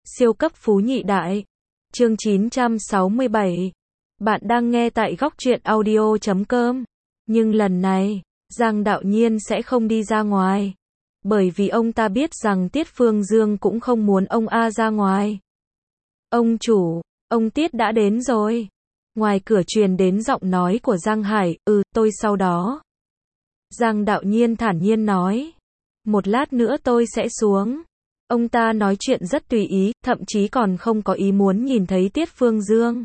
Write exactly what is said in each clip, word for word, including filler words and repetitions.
Siêu cấp phú nhị đại. Chương chín trăm sáu mươi bảy. Bạn đang nghe tại góc truyện audio chấm com. Nhưng lần này, Giang Đạo Nhiên sẽ không đi ra ngoài. Bởi vì ông ta biết rằng Tiết Phương Dương cũng không muốn ông A ra ngoài. Ông chủ, ông Tiết đã đến rồi. Ngoài cửa truyền đến giọng nói của Giang Hải, ừ, tôi sau đó. Giang Đạo Nhiên thản nhiên nói. Một lát nữa tôi sẽ xuống. Ông ta nói chuyện rất tùy ý, thậm chí còn không có ý muốn nhìn thấy Tiết Phương Dương.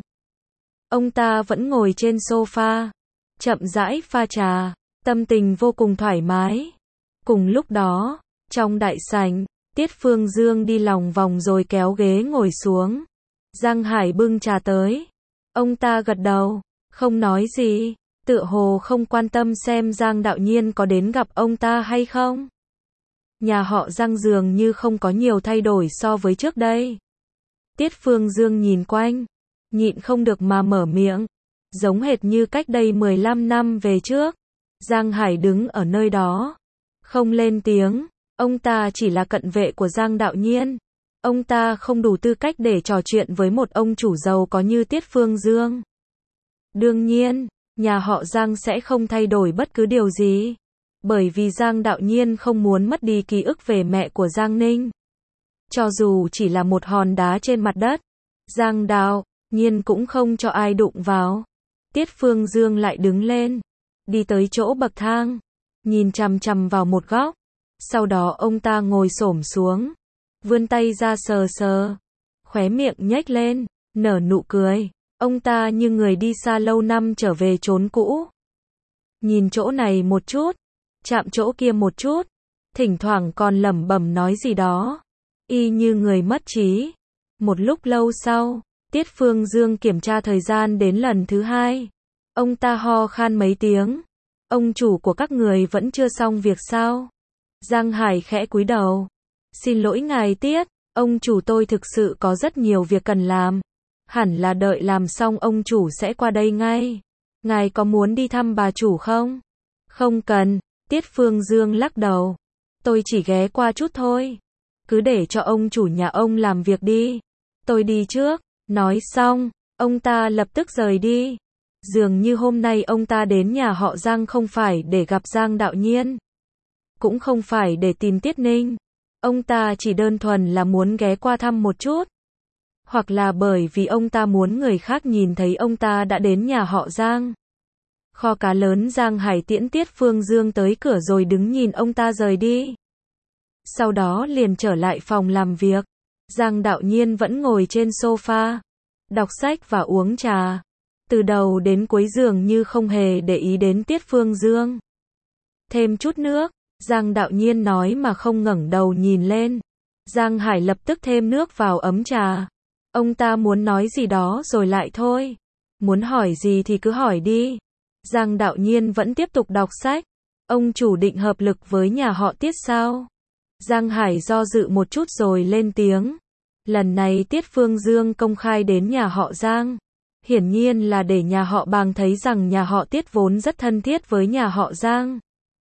Ông ta vẫn ngồi trên sofa, chậm rãi pha trà, tâm tình vô cùng thoải mái. Cùng lúc đó, trong đại sảnh, Tiết Phương Dương đi lòng vòng rồi kéo ghế ngồi xuống. Giang Hải bưng trà tới. Ông ta gật đầu, không nói gì, tựa hồ không quan tâm xem Giang Đạo Nhiên có đến gặp ông ta hay không. Nhà họ Giang dường như không có nhiều thay đổi so với trước đây. Tiết Phương Dương nhìn quanh, nhịn không được mà mở miệng, giống hệt như cách đây mười lăm năm về trước. Giang Hải đứng ở nơi đó, không lên tiếng, ông ta chỉ là cận vệ của Giang Đạo Nhiên. Ông ta không đủ tư cách để trò chuyện với một ông chủ giàu có như Tiết Phương Dương. Đương nhiên, nhà họ Giang sẽ không thay đổi bất cứ điều gì. Bởi vì Giang Đạo Nhiên không muốn mất đi ký ức về mẹ của Giang Ninh. Cho dù chỉ là một hòn đá trên mặt đất, Giang Đạo Nhiên cũng không cho ai đụng vào. Tiết Phương Dương lại đứng lên, đi tới chỗ bậc thang, nhìn chằm chằm vào một góc. Sau đó ông ta ngồi xổm xuống, vươn tay ra sờ sờ, khóe miệng nhếch lên, nở nụ cười. Ông ta như người đi xa lâu năm trở về chốn cũ. Nhìn chỗ này một chút, chạm chỗ kia một chút, thỉnh thoảng còn lẩm bẩm nói gì đó, y như người mất trí. Một lúc lâu sau, Tiết Phương Dương kiểm tra thời gian đến lần thứ hai. Ông ta ho khan mấy tiếng. Ông chủ của các người vẫn chưa xong việc sao? Giang Hải khẽ cúi đầu. Xin lỗi ngài Tiết, ông chủ tôi thực sự có rất nhiều việc cần làm. Hẳn là đợi làm xong ông chủ sẽ qua đây ngay. Ngài có muốn đi thăm bà chủ không? Không cần. Tiết Phương Dương lắc đầu. Tôi chỉ ghé qua chút thôi. Cứ để cho ông chủ nhà ông làm việc đi. Tôi đi trước. Nói xong, ông ta lập tức rời đi. Dường như hôm nay ông ta đến nhà họ Giang không phải để gặp Giang Đạo Nhiên. Cũng không phải để tìm Tiết Ninh. Ông ta chỉ đơn thuần là muốn ghé qua thăm một chút. Hoặc là bởi vì ông ta muốn người khác nhìn thấy ông ta đã đến nhà họ Giang. Kho cá lớn Giang Hải tiễn Tiết Phương Dương tới cửa rồi đứng nhìn ông ta rời đi. Sau đó liền trở lại phòng làm việc. Giang Đạo Nhiên vẫn ngồi trên sofa, đọc sách và uống trà. Từ đầu đến cuối dường như không hề để ý đến Tiết Phương Dương. Thêm chút nước, Giang Đạo Nhiên nói mà không ngẩng đầu nhìn lên. Giang Hải lập tức thêm nước vào ấm trà. Ông ta muốn nói gì đó rồi lại thôi. Muốn hỏi gì thì cứ hỏi đi. Giang Đạo Nhiên vẫn tiếp tục đọc sách. Ông chủ định hợp lực với nhà họ Tiết sao? Giang Hải do dự một chút rồi lên tiếng. Lần này Tiết Phương Dương công khai đến nhà họ Giang. Hiển nhiên là để nhà họ Bàng thấy rằng nhà họ Tiết vốn rất thân thiết với nhà họ Giang.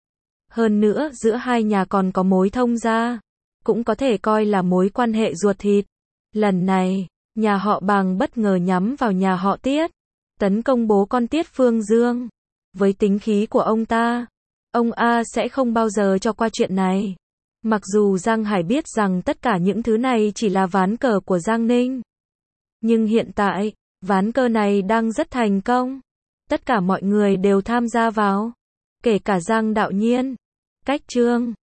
Hơn nữa giữa hai nhà còn có mối thông gia. Cũng có thể coi là mối quan hệ ruột thịt. Lần này, nhà họ Bàng bất ngờ nhắm vào nhà họ Tiết. Tấn công bố con Tiết Phương Dương. Với tính khí của ông ta, ông A sẽ không bao giờ cho qua chuyện này. Mặc dù Giang Hải biết rằng tất cả những thứ này chỉ là ván cờ của Giang Ninh. Nhưng hiện tại, ván cờ này đang rất thành công. Tất cả mọi người đều tham gia vào. Kể cả Giang Đạo Nhiên. Cách chương